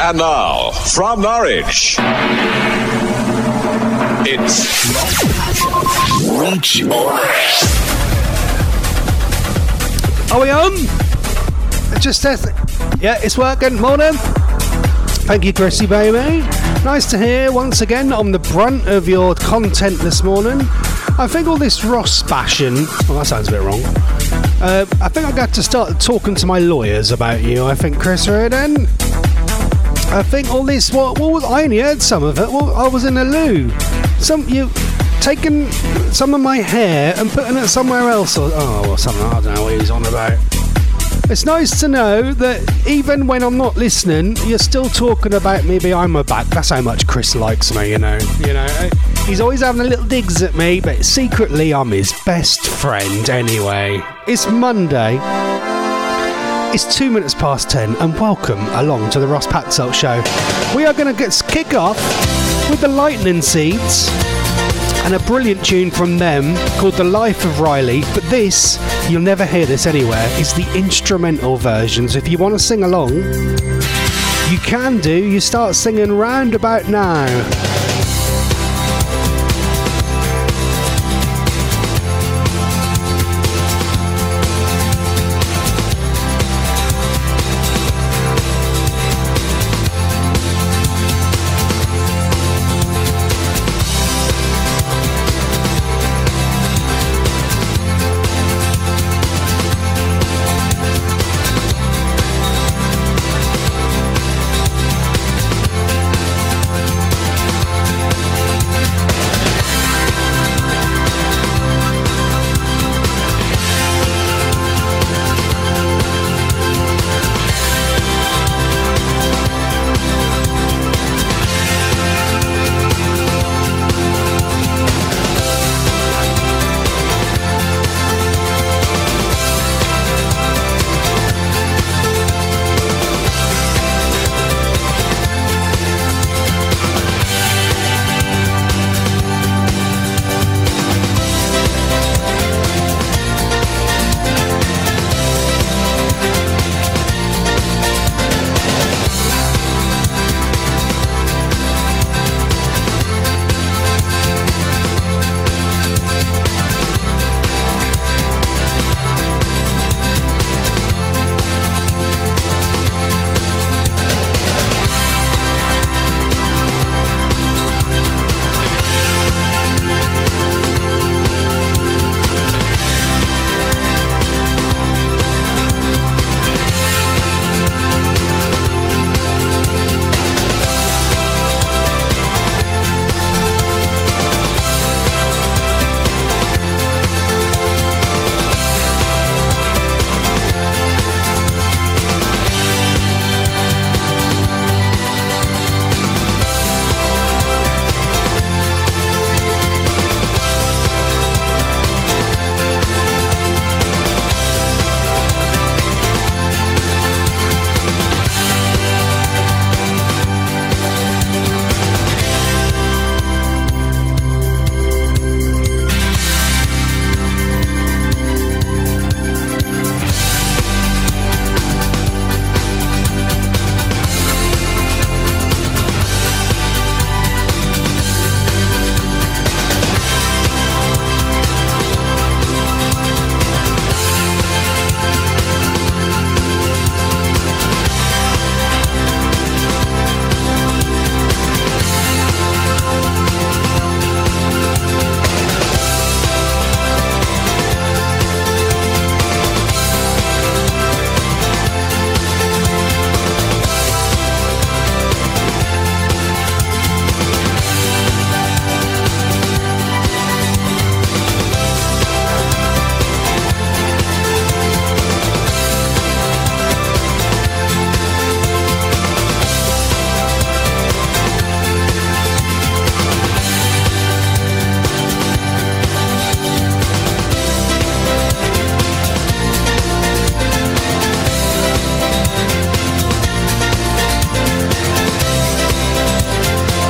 And now, from Norwich, it's Reach On. Are we on? Just test. Yeah, it's working. Morning. Thank you, Chrissy, baby. Nice to hear once again on the brunt of your content this morning. I think all this Ross bashing. Well, that sounds a bit wrong. I think I got to start talking to my lawyers about you. I think, Chris Reardon. I think all this. What was? I only heard some of it. Well, I was in a loo. You taking some of my hair and putting it somewhere else, or something. I don't know what he was on about. It's nice to know that even when I'm not listening, you're still talking about me behind my back. That's how much Chris likes me, you know. He's always having a little digs at me, but secretly I'm his best friend anyway. It's Monday. It's 2 minutes past 10, and welcome along to the Ross Patzelt Show. We are going to kick off with the Lightning Seeds and a brilliant tune from them called The Life of Riley. But this, you'll never hear this anywhere, is the instrumental version. So if you want to sing along, you can do. You start singing round about now.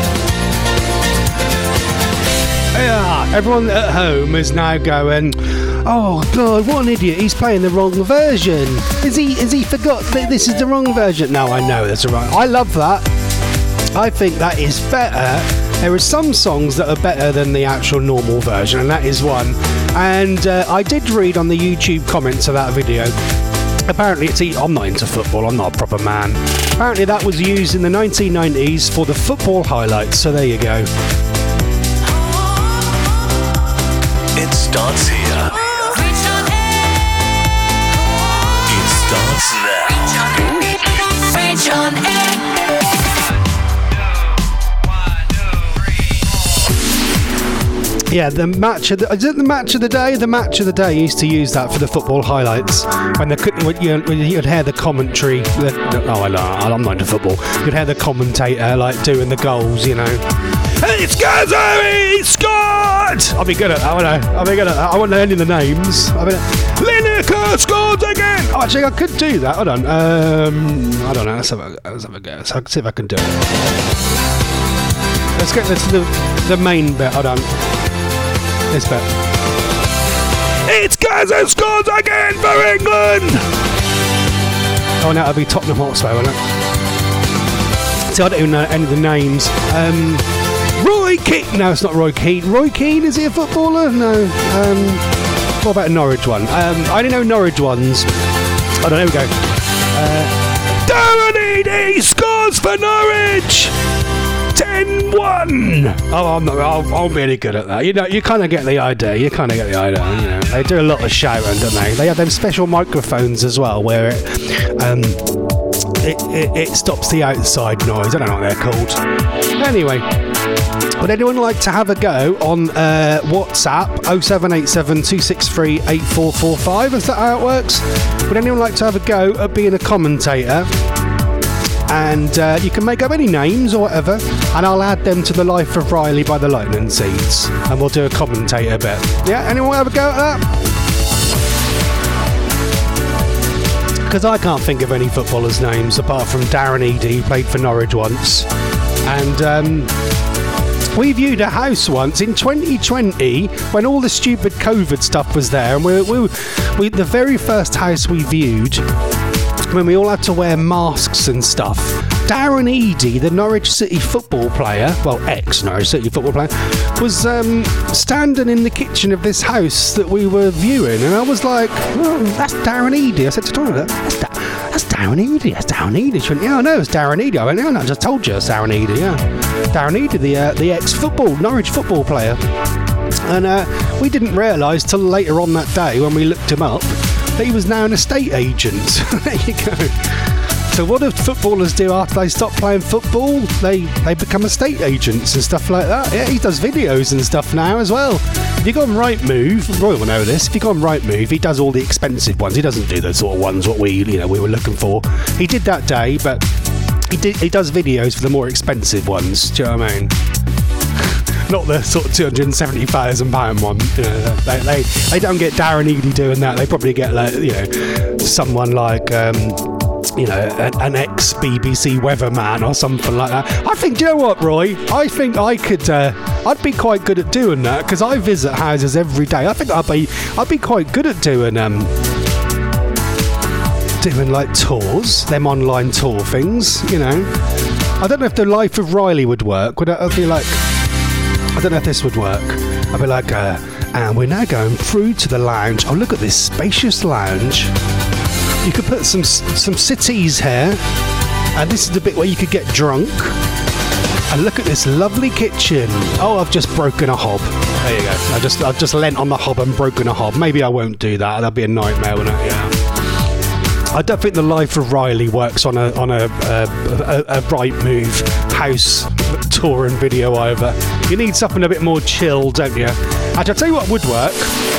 Everyone at home is now going, Oh God, what an idiot! He's playing the wrong version. Is he forgot that this is the wrong version? No, I know that's right. I love that. I think that is better. There are some songs that are better than the actual normal version, and that is one. And I did read on the YouTube comments of that video. Apparently I'm not into football, I'm not a proper man. Apparently that was used in the 1990s for the football highlights, so there you go. It starts here. It starts now. Reach on air. Yeah, is it the match of the day? The match of the day used to use that for the football highlights when you'd hear the commentary. I'm not into football. You'd hear the commentator like doing the goals, you know. Hey, it's Gazzo, he scored! I'll be good at that, won't I? I won't know any of the names. Lineker scored again! Oh, actually, I could do that. Hold on. I don't know. Let's have a go. Let's see if I can do it. Let's get to the main bit. Hold on. This bit. It's Gazza scores again for England! Oh, no, it'll be Tottenham Hotspur, won't it? See, I don't even know any of the names. Roy Keane. No, it's not Roy Keane. Roy Keane, is he a footballer? No. What about a Norwich one? I only know Norwich ones. Oh, no, there we go. Darren Eadie scores for Norwich! 10-1. Oh, I'm really good at that. You know, you kind of get the idea. You know, they do a lot of shouting, don't they? They have them special microphones as well, where it stops the outside noise. I don't know what they're called. Anyway, would anyone like to have a go on WhatsApp 0787 263 8445? Is that how it works? Would anyone like to have a go at being a commentator? And you can make up any names or whatever, and I'll add them to the Life of Riley by the Lightning Seeds, and we'll do a commentator bit. Yeah, anyone have a go at that? Because I can't think of any footballers' names apart from Darren Eadie, who played for Norwich once. And we viewed a house once in 2020 when all the stupid COVID stuff was there, and we the very first house we viewed, when we all had to wear masks and stuff, Darren Eadie, the Norwich City football player, well, ex-Norwich City football player, was standing in the kitchen of this house that we were viewing, and I was like, oh, that's Darren Eadie. I said to Tyler, that's Darren Eadie, that's Darren Eadie. She went, yeah, I know, it's Darren Eadie. I went, yeah, no, I just told you it's Darren Eadie, yeah. Darren Eadie, the ex-football, Norwich football player. And we didn't realise till later on that day when we looked him up, that he was now an estate agent. There you go. So what do footballers do after they stop playing football? They become estate agents and stuff like that. Yeah, he does videos and stuff now as well. If you go on Rightmove, Roy will know this. If you go on Rightmove, he does all the expensive ones. He doesn't do the sort of ones what we were looking for. He did that day, but he does videos for the more expensive ones. Do you know what I mean? Not the sort of £270,000 one. You know, they don't get Darren Eadie doing that. They probably get someone like an ex-BBC weatherman or something like that. I think, do you know what, Roy? I think I could. I'd be quite good at doing that because I visit houses every day. I think I'd be quite good at doing like tours, them online tour things. You know, I don't know if the Life of Riley would work. I'd be like. I don't know if this would work. I'd be like, and we're now going through to the lounge. Oh, look at this spacious lounge. You could put some cities here, and this is the bit where you could get drunk. And look at this lovely kitchen. Oh, I've just broken a hob. There you go. I've just leant on the hob and broken a hob. Maybe I won't do that. That'd be a nightmare, wouldn't it? Yeah. I don't think the Life of Riley works on a Rightmove house tour and video either. You need something a bit more chill, don't you? Actually, I'll tell you what would work.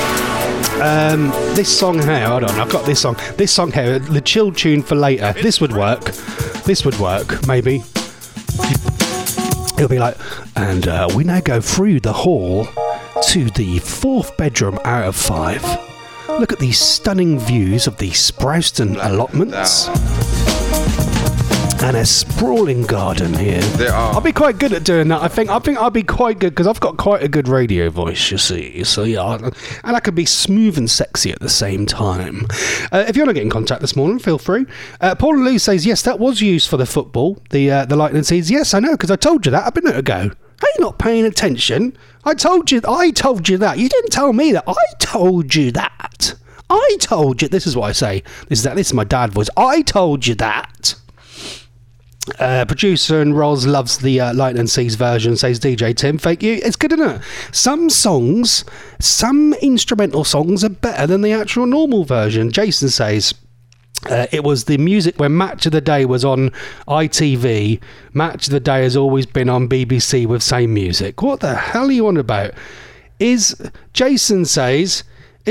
This song here, hold on, I've got this song. This song here, the chill tune for later. This would work, maybe. It'll be like, and we now go through the hall to the 4th bedroom out of 5. Look at these stunning views of the Sprouston allotments. and a sprawling garden here. There are. I'll be quite good at doing that. I think I'll be quite good because I've got quite a good radio voice, you see. So yeah, and I can be smooth and sexy at the same time. If you want to get in contact this morning, feel free. Paul and Lou says yes, that was used for the football, the lightning seeds. Yes, I know because I told you that a minute ago. Are you not paying attention? I told you that. You didn't tell me that. I told you that. I told you. This is what I say. This is my dad voice. I told you that. Producer and Roz loves the Lightning Seas version, says DJ Tim. Thank you. It's good, isn't it? Some songs, some instrumental songs are better than the actual normal version. Jason says it was the music when Match of the Day was on ITV. Match of the Day has always been on BBC with same music. What the hell are you on about? Jason says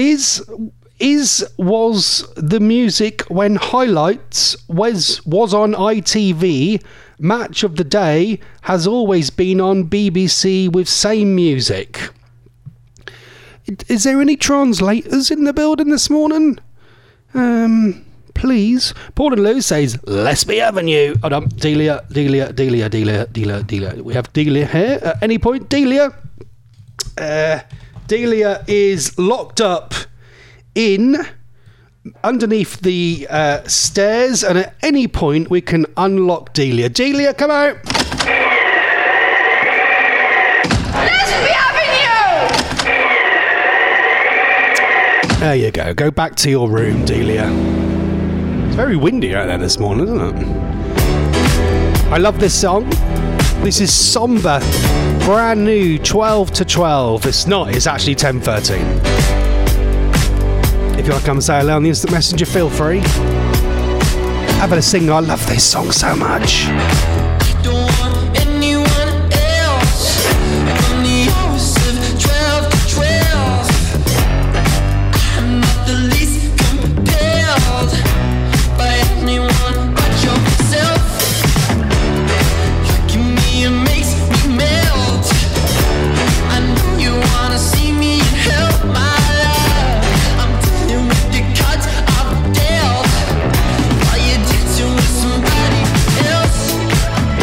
was the music when Highlights was on ITV. Match of the Day has always been on BBC with same music. Is there any translators in the building this morning? Please. Paul and Lou says let's be having you. Hold on. Delia. We have Delia here at any point. Delia is locked up in underneath the stairs, and at any point we can unlock Delia. Delia, come out. Let's be having you. There you go. Go back to your room, Delia. It's very windy out there this morning, isn't it? I love this song. This is Somber, brand new, 12 to 12. It's not. It's actually 10:13. If you want to come and say hello on the instant messenger, feel free. Have a sing. I love this song so much. Don't want anyone else. From the hours of 12 to 12. I'm not the least compelled by anyone but yourself. Look at me, it makes me melt. I know you wanna see me and help my life. I'm dealing with the cards I've dealt while you're dancing with somebody else.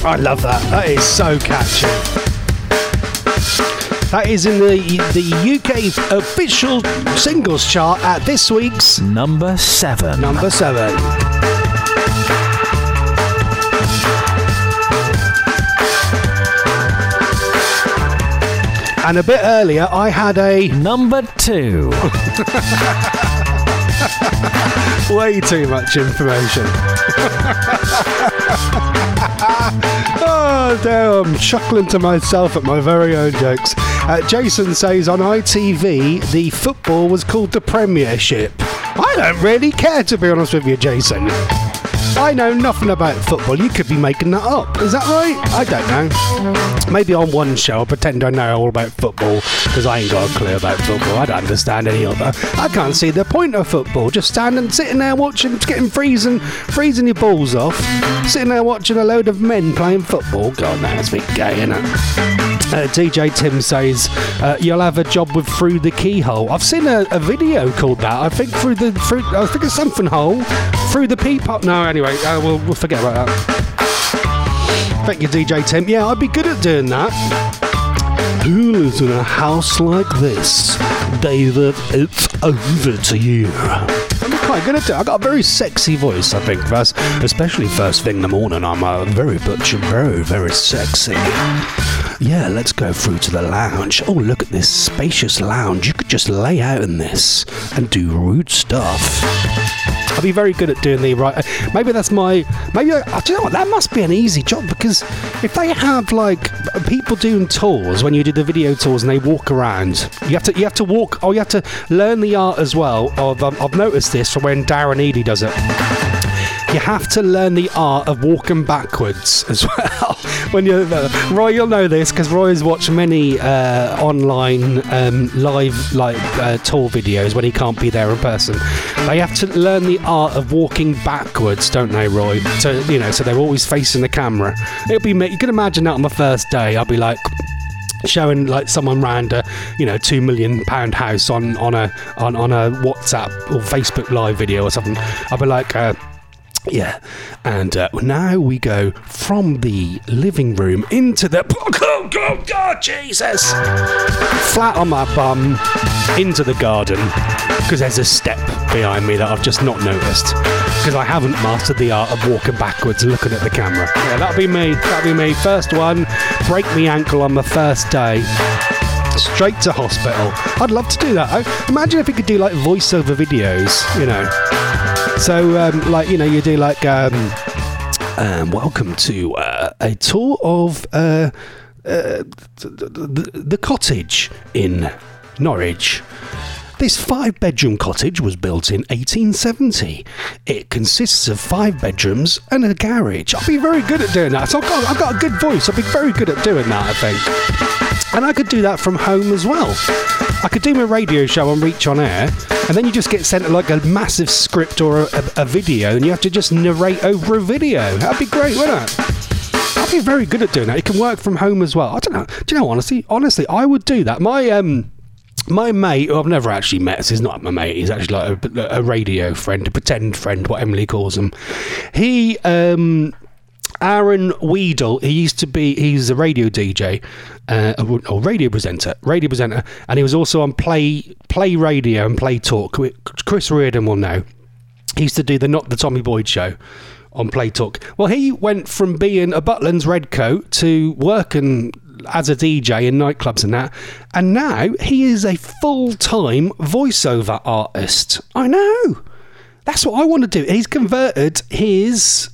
I love that. That is so catchy. That is in the UK's official singles chart at this week's number 7. Number 7. And a bit earlier, I had a number 2. Way too much information. Oh, damn, I'm chuckling to myself at my very own jokes. Jason says on ITV, the football was called the Premiership. I don't really care, to be honest with you, Jason. I know nothing about football. You could be making that up. Is that right? I don't know. Maybe on one show I'll pretend I know all about football because I ain't got a clue about football. I don't understand any of it. I can't see the point of football. Just sitting there watching, getting freezing your balls off. Sitting there watching a load of men playing football. God, that's a bit gay, isn't it? DJ Tim says you'll have a job with Through the Keyhole. I've seen a video called that. I think I think it's something hole. Through the peephole. No, anyway, we'll forget about that. Thank you, DJ Tim. Yeah, I'd be good at doing that. Who lives in a house like this? David, it's over to you. I'm quite good at it. I've got a very sexy voice, I think, especially first thing in the morning. I'm very butch and very, very sexy. Yeah, let's go through to the lounge. Oh, look at this spacious lounge. You could just lay out in this and do rude stuff. I'll be very good at doing the right. Maybe that's my. Maybe do you know what? That must be an easy job because if they have like people doing tours when you do the video tours and they walk around, you have to walk. Or you have to learn the art as well. I've noticed this from when Darren Eady does it. You have to learn the art of walking backwards as well. When you're Roy, you'll know this because Roy has watched many online live tour videos when he can't be there in person. They have to learn the art of walking backwards, don't they, Roy? So so they're always facing the camera. It'll be you can imagine that on my first day. I'll be like showing like someone round a £2 million house on a WhatsApp or Facebook live video or something. I'll be like. Yeah, and now we go from the living room into the... Oh, God, Jesus! Flat on my bum, into the garden, because there's a step behind me that I've just not noticed, because I haven't mastered the art of walking backwards looking at the camera. Yeah, that'll be me. First one, break me ankle on my first day. Straight to hospital. I'd love to do that. Imagine if we could do like voiceover videos, So, you do like, welcome to a tour of the cottage in Norwich. This 5-bedroom cottage was built in 1870. It consists of 5 bedrooms and a garage. I'll be very good at doing that. So I've got a good voice. I'll be very good at doing that, I think. And I could do that from home as well. I could do my radio show on Reach On Air, and then you just get sent like a massive script or a video, and you have to just narrate over a video. That'd be great, wouldn't it? I'd be very good at doing that. It can work from home as well. I don't know. Do you know, honestly, I would do that. My mate, who I've never actually met, so he's not my mate, he's actually like a radio friend, a pretend friend, what Emily calls him. He, Aaron Weedle, he's a radio DJ, or radio presenter, and he was also on Play Radio and Play Talk. Chris Reardon will know. He used to do the Tommy Boyd show on Play Talk. Well, he went from being a Butlins redcoat to working as a DJ in nightclubs and that, and now he is a full-time voiceover artist. I know. That's what I want to do. He's converted his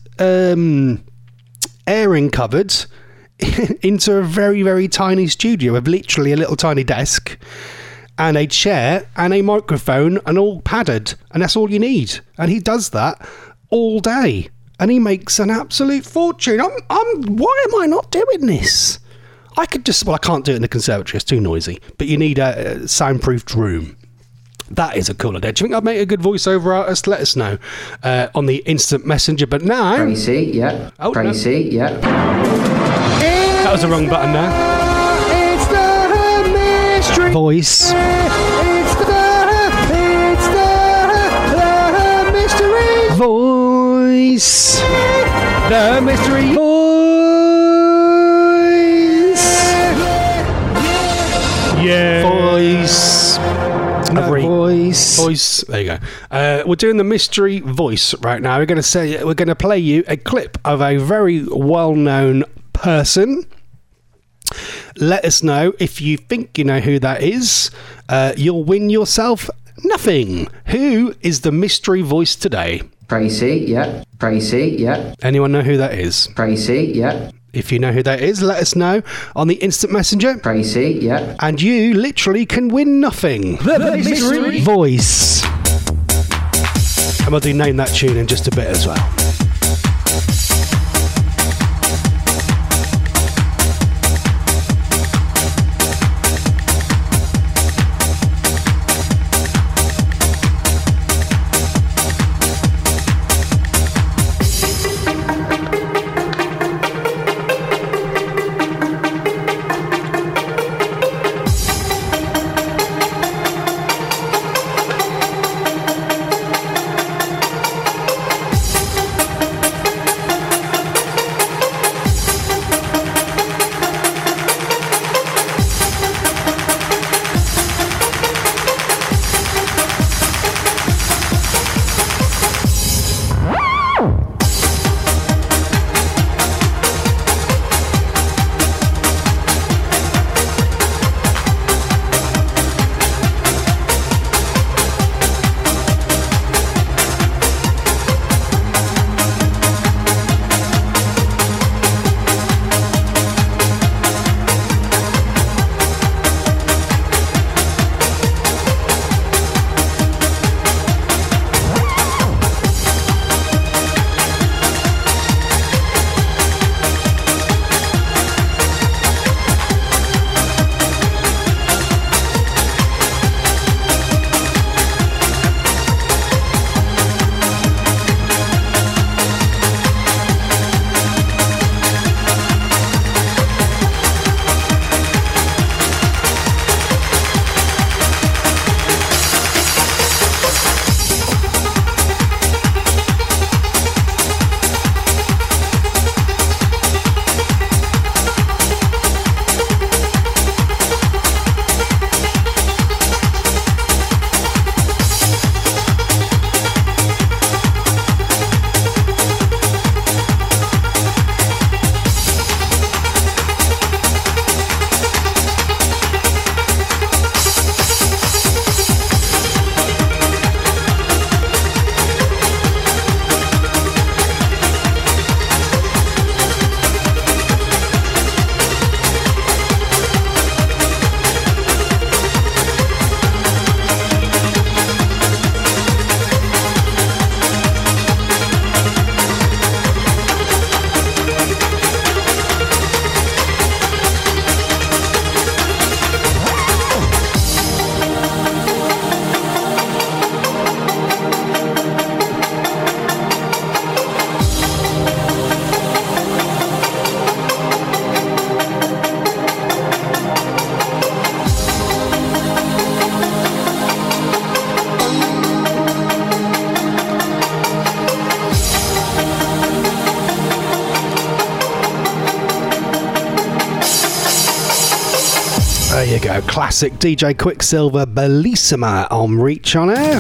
airing cupboard into a very, very tiny studio with literally a little tiny desk and a chair and a microphone and all padded, and that's all you need. And he does that all day, and he makes an absolute fortune. Why am I not doing this? I could I can't do it in the conservatory, it's too noisy, but you need a soundproofed room. That is a cool idea. Do you think I'd make a good voiceover artist? Let us know on the instant messenger. But now... Tracy, yeah. Oh, Tracy, no. yeah. That was the wrong button there. It's the mystery voice. It's the mystery voice. The mystery voice. Voice. There you go. We're doing the mystery voice right now. We're going to play you a clip of a very well-known person. Let us know if you think you know who that is. You'll win yourself nothing. Who is the mystery voice today? Tracy, yeah. Tracy, yeah. Anyone know who that is? Tracy, yeah. If you know who that is, let us know on the instant messenger. Tracy, yeah. And you literally can win nothing. The mystery voice. And we'll do Name That Tune in just a bit as well. There you go, classic DJ Quicksilver Bellissima on Reach On Air.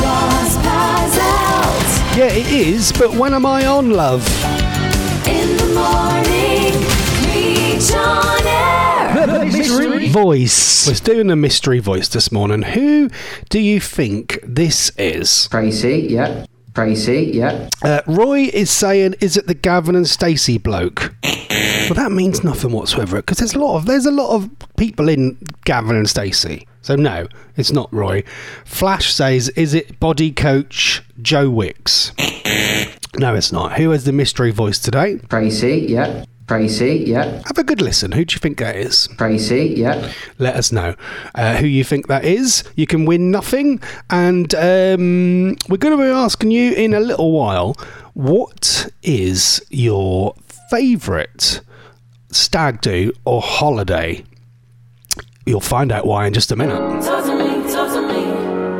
Yeah, it is, but when am I on, love? In the morning, Reach On Air. The mystery voice. We're doing the mystery voice this morning. Who do you think this is? Tracy, yeah. Tracy, yeah. Roy is saying, is it the Gavin and Stacey bloke? Well, that means nothing whatsoever, because there's a lot of people in Gavin and Stacey. So no, it's not Roy. Flash says, is it body coach Joe Wicks? No, it's not. Who has the mystery voice today? Tracy, yeah. Tracy, yeah. Have a good listen. Who do you think that is? Tracy, yeah. Let us know who you think that is. You can win nothing. And we're going to be asking you in a little while, what is your favourite stag do or holiday? You'll find out why in just a minute. Talk to me, talk to me.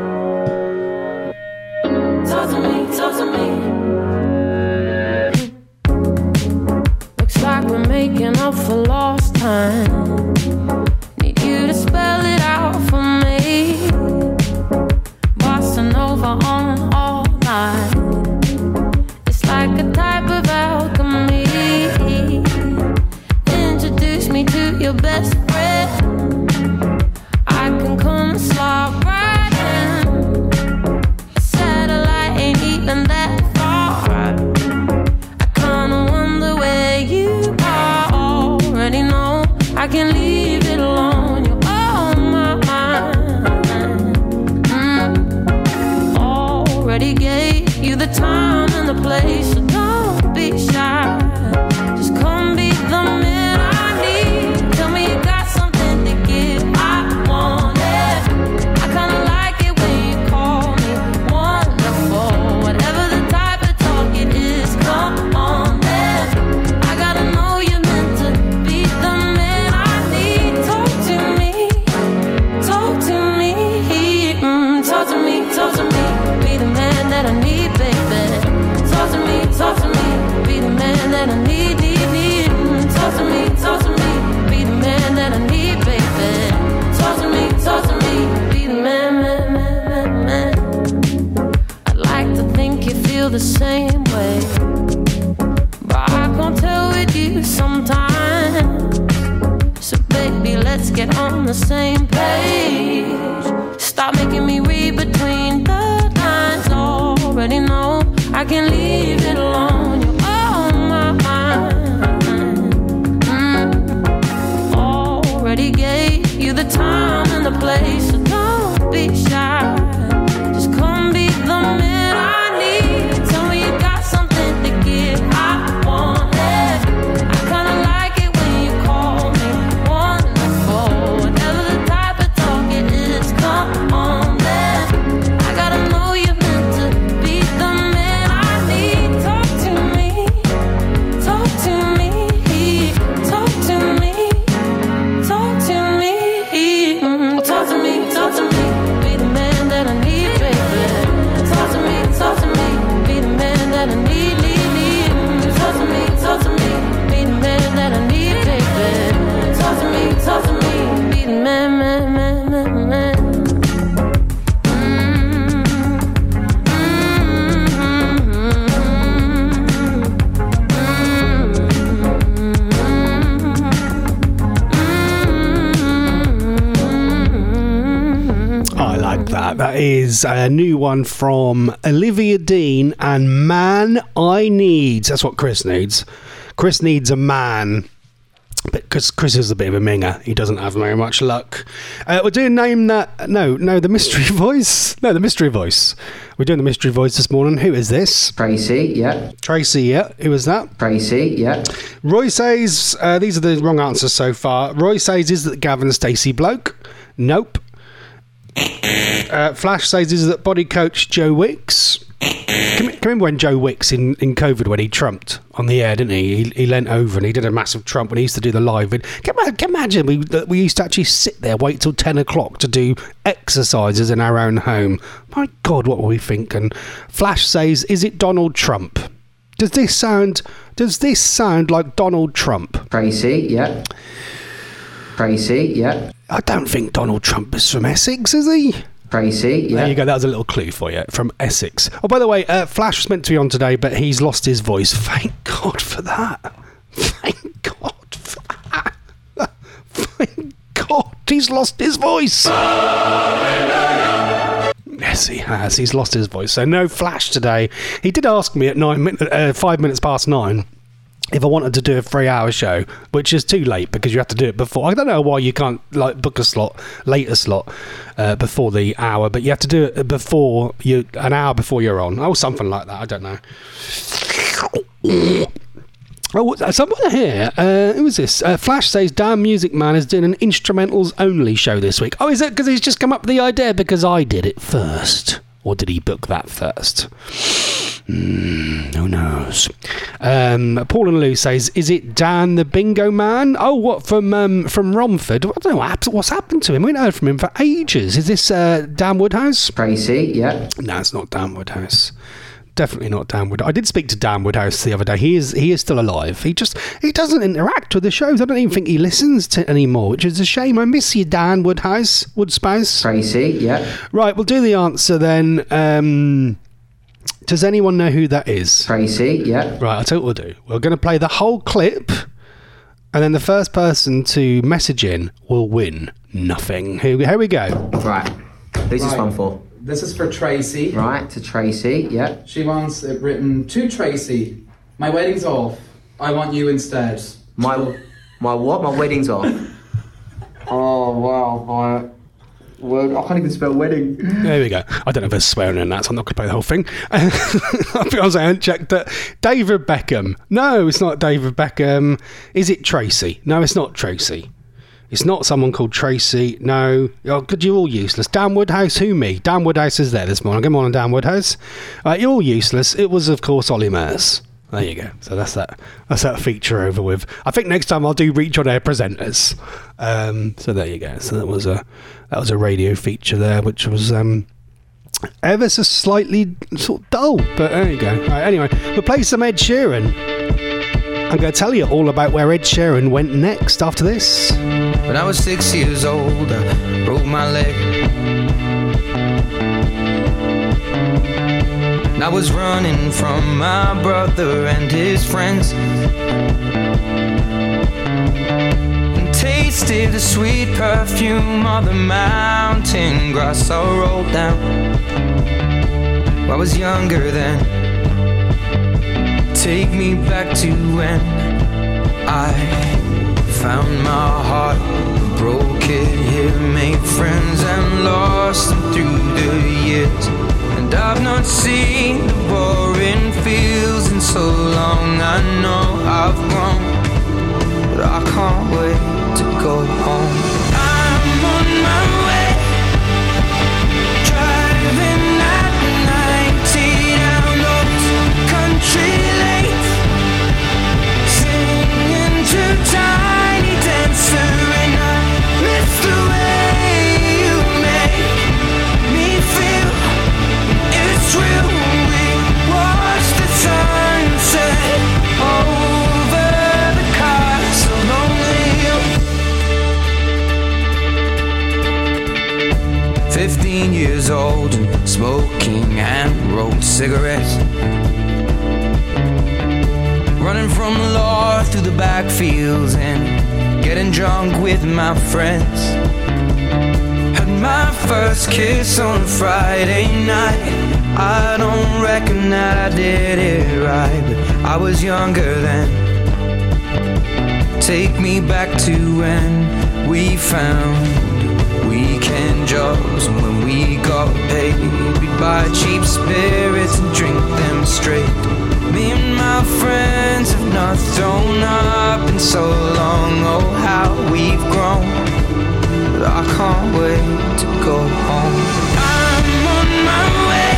Talk to me, talk to me. Looks like we're making up for lost time. Need you to spell it out for me. Boss I can leave it alone. You're on my mind. Already gave you the time and the place, so don't be shy. Just come be the man I need. Tell me you got something to give. I want it. I kinda like it when you call me wonderful. Whatever the type of talk it is, come on then. I gotta know you're meant to be the man I need. Talk to me, talk to me, talk to me, talk to me. Be the man that I need, baby. Talk to me, be the man that I need, need. Talk to me, be the man that I need, baby. Talk to me, be the man, man. I'd like to think you feel the same way, but I can't tell with you sometimes. So baby, let's get on the same page. Stop making me read between the lines. Already know I can leave it alone. You're on my mind. Already gave you the time and the place, so don't be shy. Just come be the man I need. Tell me you got something to give. I want it. I kinda like it when you call me wonderful. Whatever the type of talk it is, come on then. I gotta know you're meant to be the man I need. Talk to me, talk to me, talk to me, talk to me, talk to me, talk to me. Be the man that I need, baby. Talk to me, be the man that I need, need. Talk to me, be the man that I need, baby. Talk to me, be the man, man. I like that. That is a new one from Olivia Dean and Man I Need. That's what Chris needs. Chris needs a man. Because Chris is a bit of a minger. He doesn't have very much luck. We're doing Name That... No, the mystery voice. No, the mystery voice. We're doing the mystery voice this morning. Who is this? Tracy, yeah. Tracy, yeah. Who was that? Tracy, yeah. Roy says... these are the wrong answers so far. Roy says, is that Gavin Stacey bloke? Nope. Flash says, is that body coach Joe Wicks? Can you remember when Joe Wicks in COVID, when he trumped on the air, didn't he? He leant over and he did a massive trump when he used to do the live. Can you imagine we used to actually sit there, wait till 10 o'clock to do exercises in our own home? My God, what were we thinking? Flash says, is it Donald Trump? Does this sound like Donald Trump? Tracy, yeah. Tracy, yeah. I don't think Donald Trump is from Essex, is he? Tracy, yeah. There you go, that was a little clue for you, from Essex. Oh, by the way, Flash was meant to be on today, but he's lost his voice. Thank God for that. Thank God for that. Thank God he's lost his voice. Yes, he has. He's lost his voice. So no Flash today. He did ask me at 5 minutes past 9 if I wanted to do a 3-hour show, which is too late because you have to do it before. I don't know why you can't book a later slot before the hour, but you have to do it before an hour before you're on. Oh, something like that. I don't know. Oh, someone here. Who was this? Flash says, Damn Music Man is doing an instrumentals only show this week. Oh, is it because he's just come up with the idea because I did it first? Or did he book that first? Who knows? Paul and Lou says, is it Dan the Bingo Man? Oh, what, from Romford? I don't know what's happened to him. We haven't heard from him for ages. Is this Dan Woodhouse? Tracy, yeah. No, it's not Dan Woodhouse. Definitely not Dan Woodhouse. I did speak to Dan Woodhouse the other day. He is still alive. He doesn't interact with the shows. I don't even think he listens to anymore, which is a shame. I miss you, Dan Woodhouse. Woodspouse. Tracy, yeah. Right, we'll do the answer then. Does anyone know who that is? Tracy, yeah. Right, I'll tell you what we'll do. We're going to play the whole clip, and then the first person to message in will win nothing. Here we go. Right. Who's this one for? This is for Tracy. Right, to Tracy, yeah. She wants it written, to Tracy, my wedding's off. I want you instead. My My what? My wedding's off. Oh, wow. Well, I can't even spell wedding. There we go. I don't know if there's swearing in that, so I'm not going to play the whole thing. I'll be honest, I haven't checked that. David Beckham. No, it's not David Beckham. Is it Tracy? No, it's not Tracy. It's not someone called Tracy. No. Oh, good, you're all useless. Dan Woodhouse, who me? Dan Woodhouse is there this morning. Good morning, Dan Woodhouse. You're all useless. It was, of course, Ollie Murs. There you go. So that's that feature over with. I think next time I'll do Reach on Air presenters. So there you go. So that was a radio feature there, which was ever so slightly sort of dull. But there you go. Right, anyway, we'll play some Ed Sheeran. I'm going to tell you all about where Ed Sheeran went next after this. When I was 6 years old, I broke my leg. I was running from my brother and his friends, and tasted the sweet perfume of the mountain grass I rolled down. I was younger then. Take me back to when I found my heart, broke it here, made friends and lost them through the years. And I've not seen the boring fields in so long. I know I've grown, but I can't wait to go home. I'm on my way, driving at 90 down those country lanes, singing to Tiny Dancer, and I miss the way you make me feel. It's real, we watch the sunset over the castle on the hill. 15 years old, smoking and rolled cigarettes, running from the law through the backfields and getting drunk with my friends. Had my first kiss on a Friday night. I don't reckon that I did it right, but I was younger then. Take me back to when we found weekend jobs, and when we got paid, we'd buy cheap spirits and drink them straight. Me and my friends have not thrown up in so long. Oh, how we've grown, but I can't wait to go home. I'm on my way,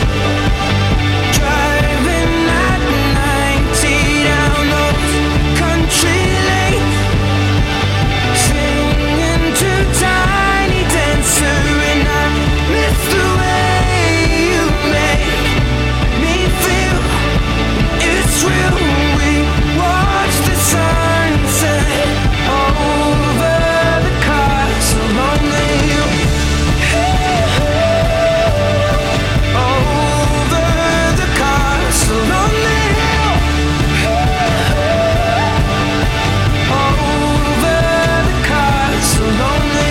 driving at 90 down those country lanes, singing to Tiny Dancer, and I miss the way you make me feel. It's real, we watch the sunset over the castle on the hill. Over the castle on the hill. Over the castle on the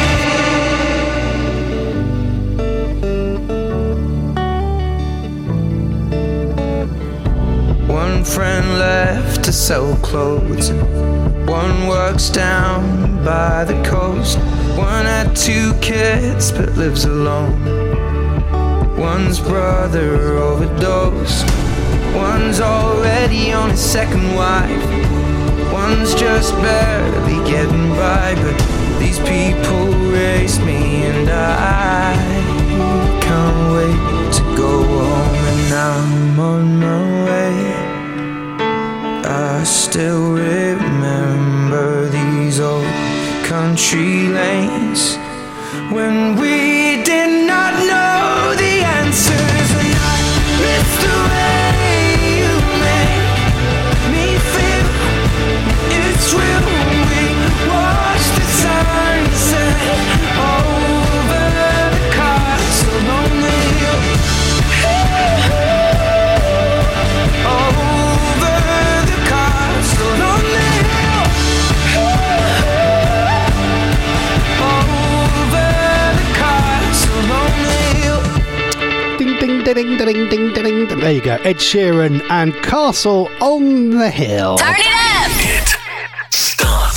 hill. One friend left to sell clothes, and one works down by the coast. One had 2 kids but lives alone. One's brother overdosed. One's already on his second wife. One's just barely getting by, but these people raised me, and I can't wait to go home. And I'm on my way. I still remember these old country lanes when we did not know the answers, and I miss the way you make me feel. It's real, we watch the sunset over the castle on the hill. Over the castle on the hill. Over the castle on the hill. Ding, ding, ding, ding, ding, ding, ding. There you go. Ed Sheeran and Castle on the Hill. It starts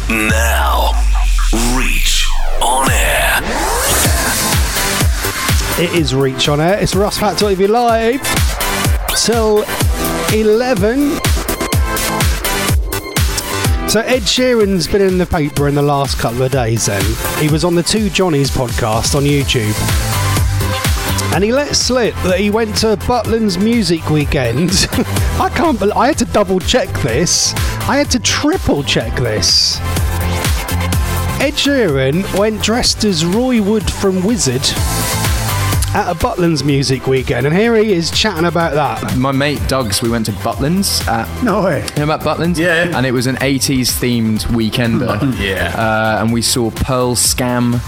Now, Reach on Air. It is Reach on Air. It's RussFat.tv live till 11. So Ed Sheeran's been in the paper in the last couple of days then. He was on the Two Johnnies podcast on YouTube. And he let slip that he went to Butlins Music Weekend. I can't believe... I had to double check this. I had to triple check this. Ed Sheeran went dressed as Roy Wood from Wizard at a Butlins Music Weekend, and here he is chatting about that. My mate Doug's, we went to Butlins. No way. You know about Butlins? Yeah. And it was an 80s themed weekender. Yeah. And we saw Pearl Scam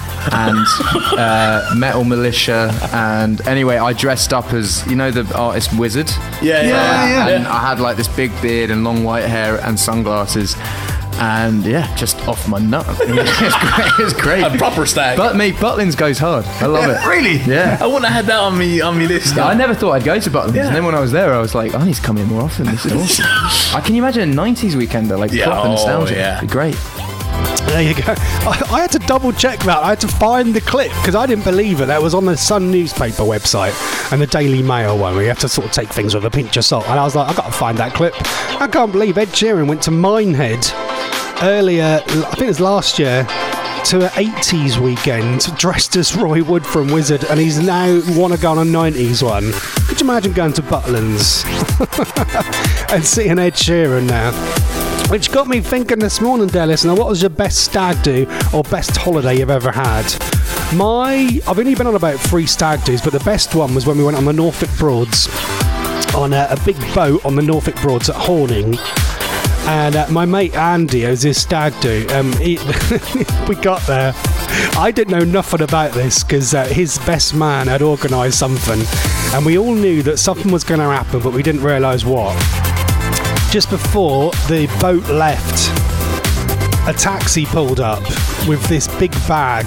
and Metal Militia. And anyway, I dressed up as, you know, the artist Wizard? Yeah. And I had like this big beard and long white hair and sunglasses. And yeah, just off my nut. It was great. A proper stag. But mate, Butlins goes hard. I love it. Really? Yeah. I wouldn't have had that on me list. Yeah, I never thought I'd go to Butlins. And then when I was there, I was like, I need to come here more often. This is awesome. Can you imagine a 90s weekender? Like proper nostalgia. Yeah. It'd be great. There you go. I had to double check that. I had to find the clip because I didn't believe it. That was on the Sun newspaper website and the Daily Mail one where you have to sort of take things with a pinch of salt. And I was like, I've got to find that clip. I can't believe Ed Sheeran went to Minehead earlier, I think it was last year, to an 80s weekend dressed as Roy Wood from Wizard, and he's now want to go on a 90s one. Could you imagine going to Butlins and seeing Ed Sheeran now? Which got me thinking this morning, dear listener, what was your best stag do or best holiday you've ever had? I've only been on about 3 stag do's, but the best one was when we went on the Norfolk Broads on a big boat on the Norfolk Broads at Horning. And my mate Andy, it was his stag do. We got there. I didn't know nothing about this because his best man had organised something. And we all knew that something was going to happen, but we didn't realise what. Just before the boat left, a taxi pulled up with this big bag.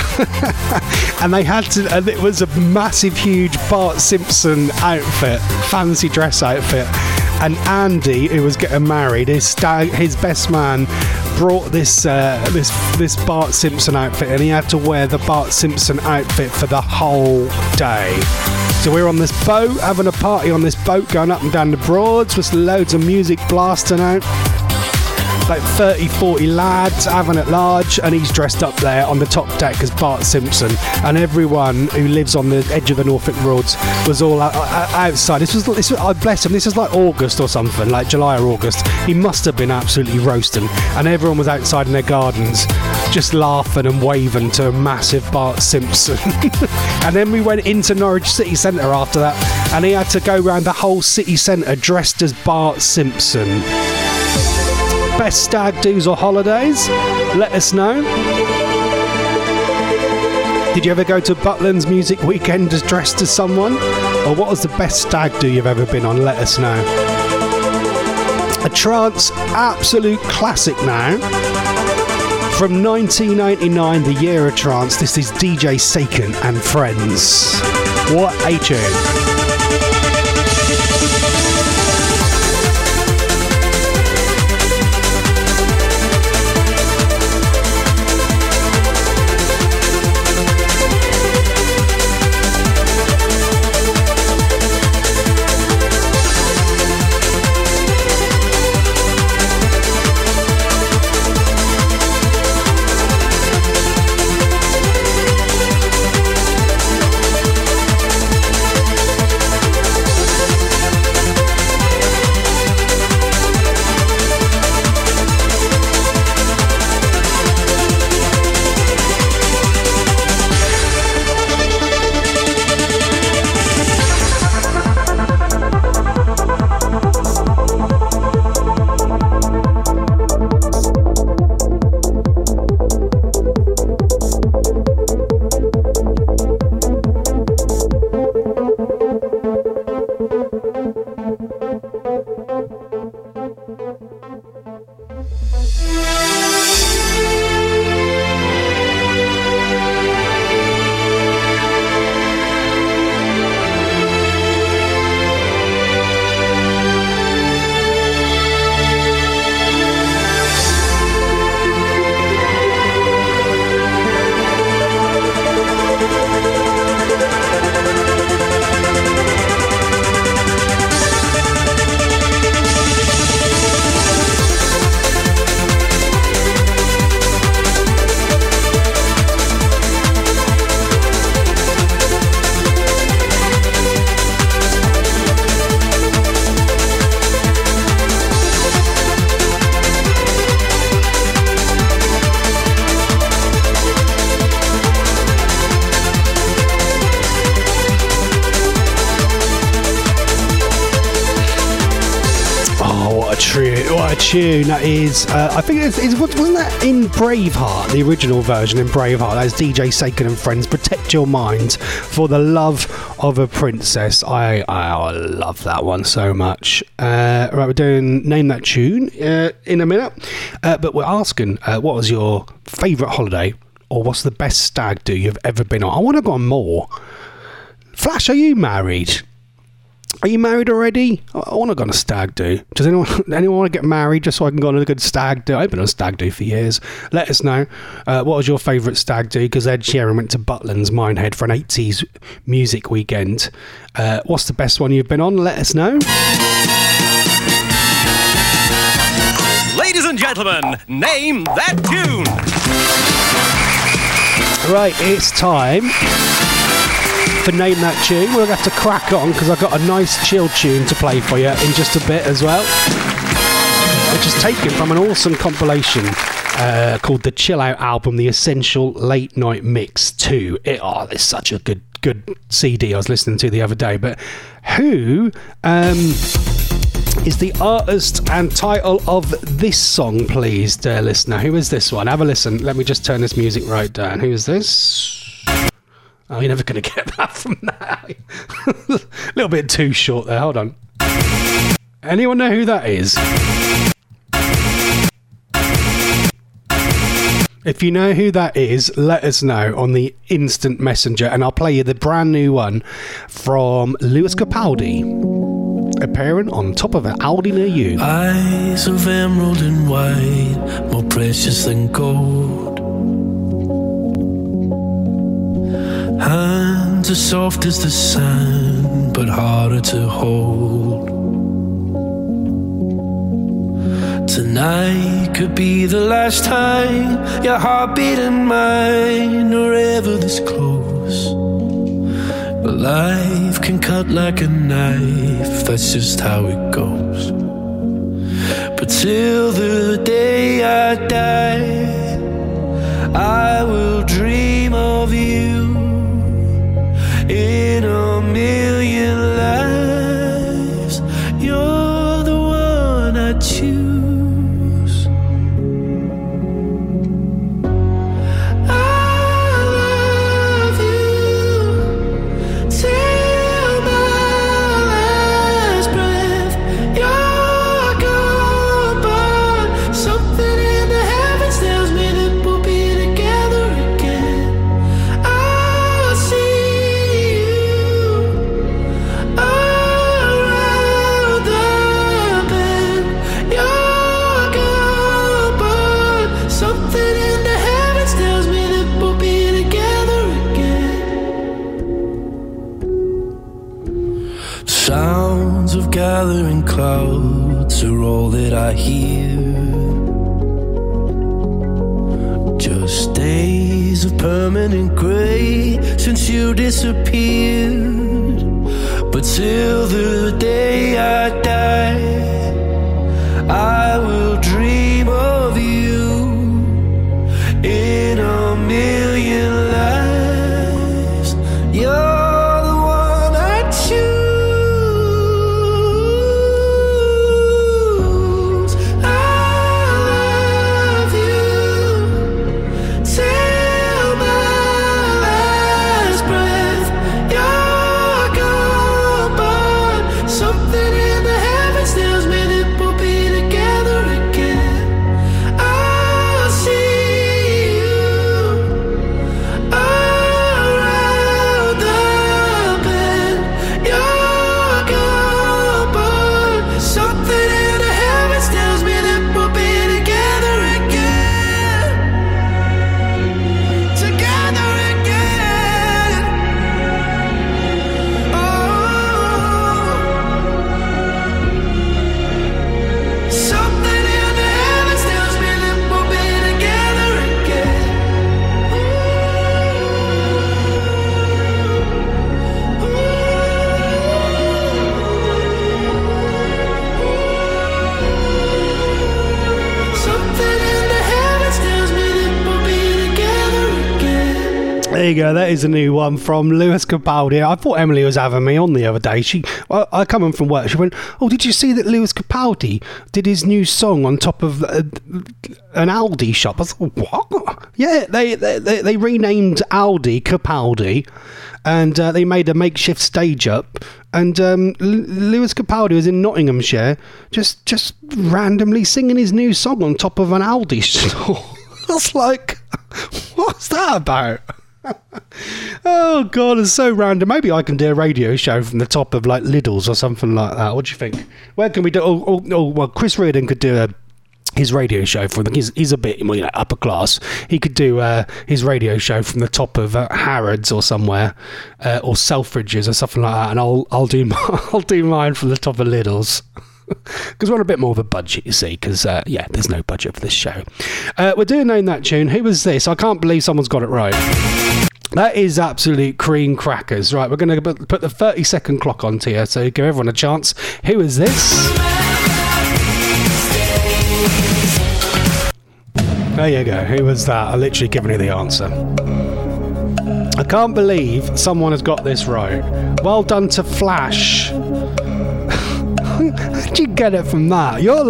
And they had to, and it was a massive, huge Bart Simpson outfit, fancy dress outfit. And Andy, who was getting married, his best man brought this Bart Simpson outfit, and he had to wear the Bart Simpson outfit for the whole day. So we were on this boat, having a party on this boat, going up and down the Broads with loads of music blasting out. Like 30, 40 lads having it large, and he's dressed up there on the top deck as Bart Simpson, and everyone who lives on the edge of the Norfolk Broads was all outside. This was bless him, this is like August or something, like July or August. He must have been absolutely roasting, and everyone was outside in their gardens just laughing and waving to a massive Bart Simpson. And then we went into Norwich City Centre after that, and he had to go around the whole city centre dressed as Bart Simpson. Best stag do's or holidays? Let us know. Did you ever go to Butlins Music Weekend as dressed as someone? Or what was the best stag do you've ever been on? Let us know. A trance absolute classic now. From 1999, the year of trance, this is DJ Saken and Friends. What a tune. What a tune that is. I think wasn't that in Braveheart, the original version in Braveheart? That's DJ Saken and Friends, Protect Your Mind for the Love of a Princess. I love that one so much. Right, we're doing Name That Tune in a minute. But we're asking, what was your favourite holiday, or what's the best stag do you've ever been on? I want to go on more. Flash, are you married? Are you married already? I want to go on a stag do. Does anyone want to get married just so I can go on a good stag do? I've been on a stag do for years. Let us know. What was your favourite stag do? Because Ed Sheeran went to Butland's Minehead for an 80s music weekend. What's the best one you've been on? Let us know. Ladies and gentlemen, name that tune. Right, it's time for Name That Tune. We're going to have to crack on because I've got a nice chill tune to play for you in just a bit as well, which is taken from an awesome compilation called the Chill Out Album, The Essential Late Night Mix 2. It's such a good CD I was listening to the other day. But who is the artist and title of this song, please, dear listener? Who is this one? Have a listen. Let me just turn this music right down. Who is this? Oh, you're never going to get that from that. A little bit too short there. Hold on. Anyone know who that is? If you know who that is, let us know on the instant messenger, and I'll play you the brand new one from Lewis Capaldi, appearing on top of an Audi near you. Eyes of emerald and white, more precious than gold. Hands as soft as the sand, but harder to hold. Tonight could be the last time your heartbeat and mine are ever this close. But life can cut like a knife, that's just how it goes. But till the day I die, I will dream of you in a million lives. You're the one I choose. I love you till my last breath. You're gone, but something in the heavens tells me that we'll be together again. I'll see around the bend. You're gone, but something in the heavens tells me that we'll be together again. Sounds of gathering clouds are all that I hear. Just days of permanent grey since you disappeared. But till the day I die, I will dream of you in a million lives. You're the one I choose. I love you till my last breath. You're gone, but something in the heavens tells There you go. That is a new one from Lewis Capaldi. I thought Emily was having me on the other day. I come in from work. She went, "Oh, did you see that Lewis Capaldi did his new song on top of an Aldi shop?" I was like, "What?" Yeah, they renamed Aldi Capaldi, and they made a makeshift stage up. And Lewis Capaldi was in Nottinghamshire, just randomly singing his new song on top of an Aldi store. I was like, "What's that about?" Oh God, it's so random. Maybe I can do a radio show from the top of like Lidl's or something like that. What do you think? Where can we do? Well, Chris Reardon could do his radio show from he's a bit upper class. He could do his radio show from the top of Harrods or somewhere, or Selfridges or something like that, and I'll do mine from the top of Lidl's. Because we're on a bit more of a budget, you see, because there's no budget for this show. We're doing Name That Tune. Who was this? I can't believe someone's got it right. That is absolute cream crackers. Right, we're going to put the 30-second clock onto you, so give everyone a chance. Who is this? There you go. Who was that? I'm literally giving you the answer. I can't believe someone has got this right. Well done to Flash. How'd you get it from that? You're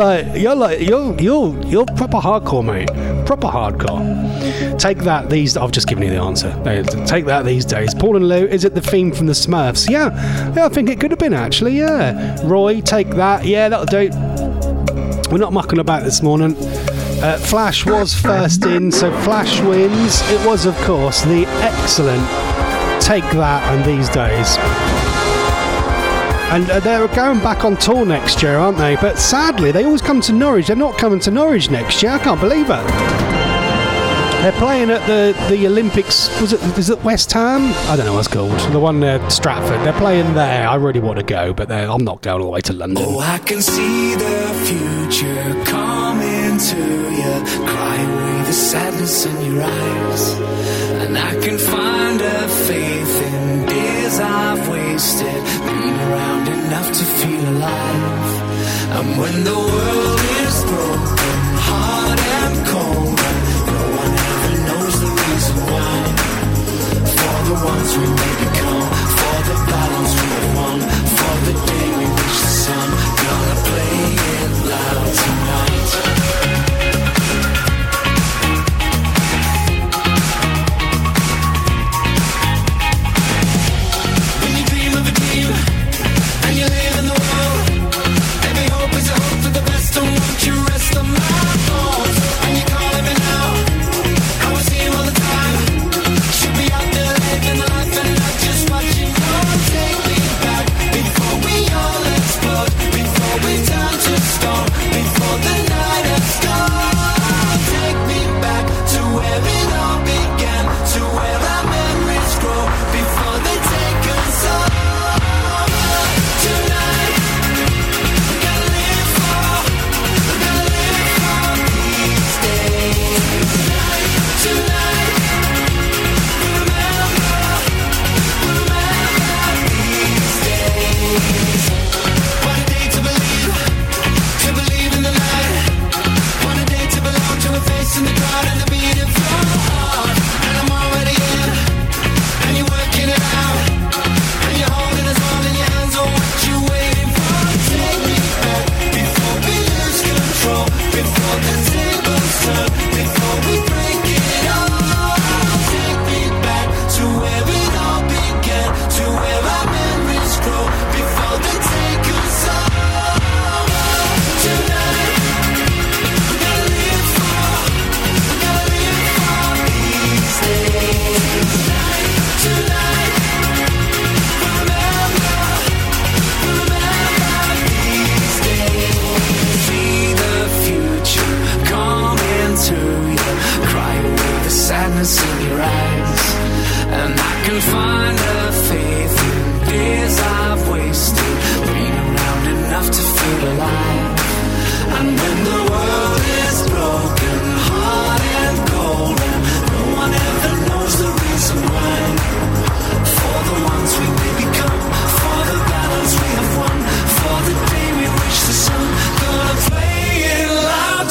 proper hardcore, mate. Proper hardcore. Take that. I've just given you the answer. Take that these days. Paul and Lou, is it the theme from the Smurfs? Yeah, I think it could have been actually. Yeah. Roy, take that. Yeah, that'll do. We're not mucking about this morning. Flash was first in, so Flash wins. It was, of course, the excellent Take That and These Days. And they're going back on tour next year, aren't they? But sadly, they always come to Norwich. They're not coming to Norwich next year. I can't believe it. They're playing at the Olympics. Is it West Ham? I don't know what it's called. The one near Stratford. They're playing there. I really want to go, but I'm not going all the way to London. Oh, I can see the future coming to you. Cry away the sadness in your eyes. And I can find a faith in days I've wasted. Been around enough to feel alive. And when the world is broken, hard and cold, no one ever knows the reason why. For the ones we may become, for the battles we have won, for the day we reach the sun, gonna play it loud tonight.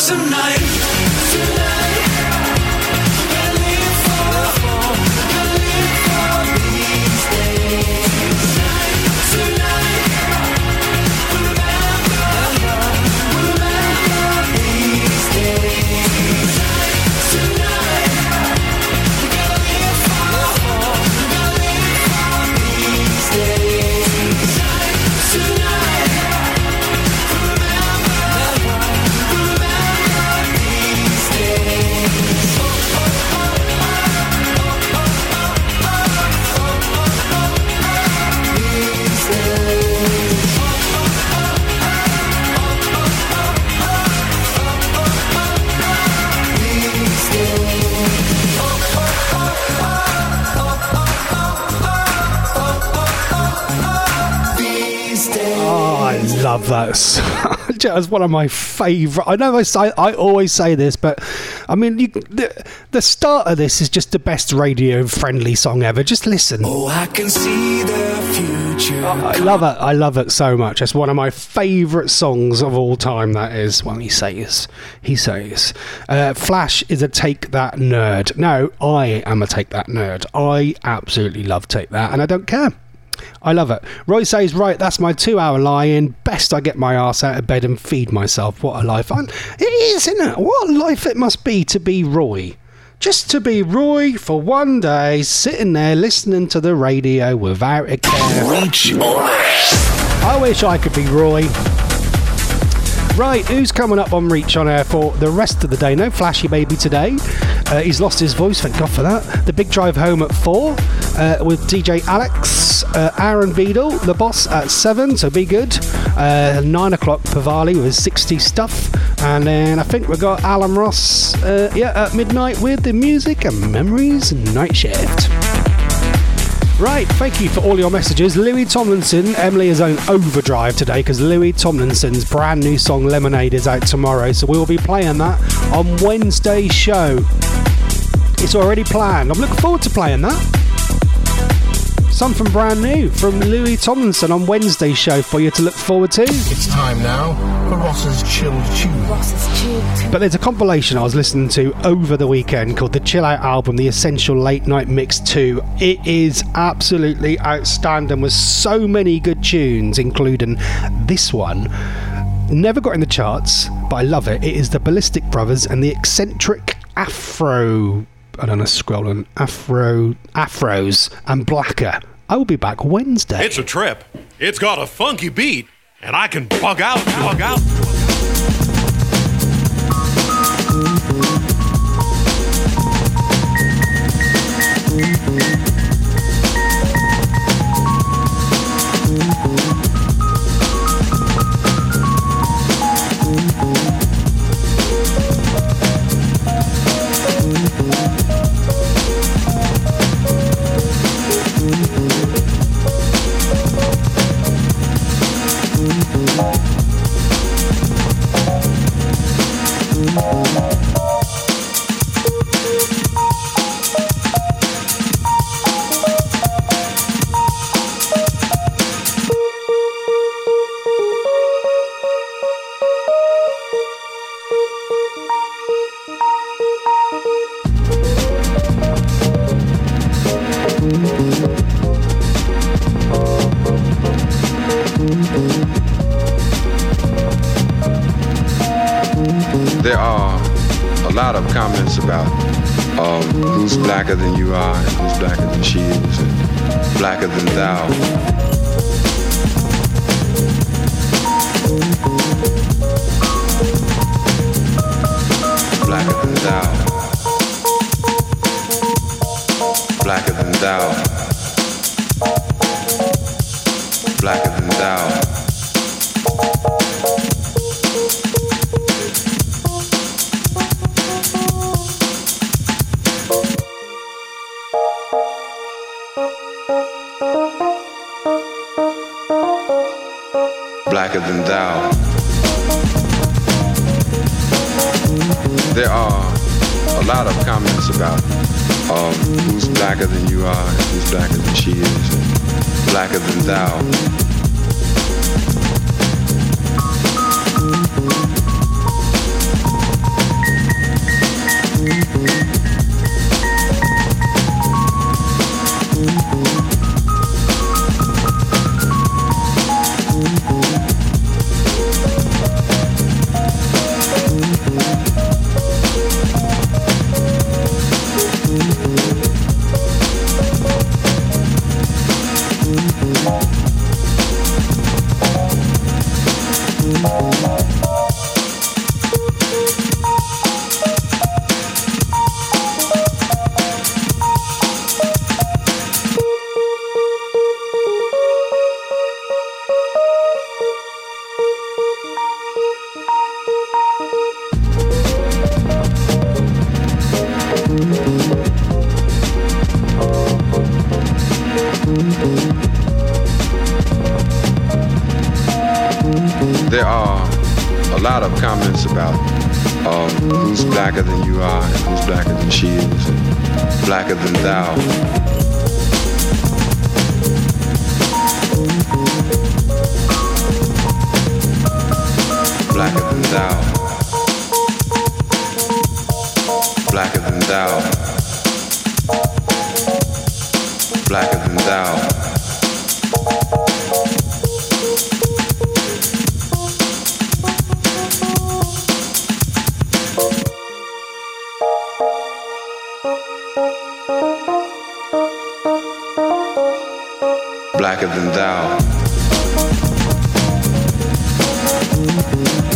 Tonight, love that. It's one of my favourite. I know I always say this, but I mean, the start of this is just the best radio-friendly song ever. Just listen. Oh, I can see the future. I love it. I love it so much. It's one of my favourite songs of all time. That is. Well, he says. Flash is a Take That nerd. No, I am a Take That nerd. I absolutely love Take That, and I don't care. I love it. Roy says, right, that's my 2-hour lie-in. Best I get my arse out of bed and feed myself. What a life. It is, isn't it? What a life it must be to be Roy. Just to be Roy for one day, sitting there listening to the radio without a care. Reach on Air. I wish I could be Roy. Right, who's coming up on Reach on Air for the rest of the day? No Flashy Baby today. He's lost his voice, thank God for that. The Big Drive Home at 4 with DJ Alex, Aaron Beadle, the boss at 7, so be good. 9 o'clock, Pavali with his 60 stuff. And then I think we've got Alan Ross at midnight with the Music and Memories Night Shift. Right, thank you for all your messages. Louis Tomlinson, Emily is on overdrive today because Louis Tomlinson's brand new song Lemonade is out tomorrow, so we will be playing that on Wednesday's show. It's already planned. I'm looking forward to playing that. Something brand new from Louis Tomlinson on Wednesday's show for you to look forward to. It's time now for Ross's Chilled Tune. But there's a compilation I was listening to over the weekend called the Chill Out Album, the Essential Late Night Mix 2. It is absolutely outstanding with so many good tunes, including this one. Never got in the charts, but I love it. It is the Ballistic Brothers and the Eccentric Afro... I don't know, scrolling. Afros and Blacker. I will be back Wednesday. It's a trip. It's got a funky beat, and I can bug out. There are a lot of comments about who's blacker than you are and who's blacker than she is and blacker than thou. Blacker than thou. Blacker than thou. Blacker than thou. Blacker than thou. There are a lot of comments about who's blacker than you are and who's blacker than she is and blacker than thou. who's blacker than you are and who's blacker than she is, and blacker than thou. Blacker than thou. Blacker than thou. Blacker than thou. Blacker than thou.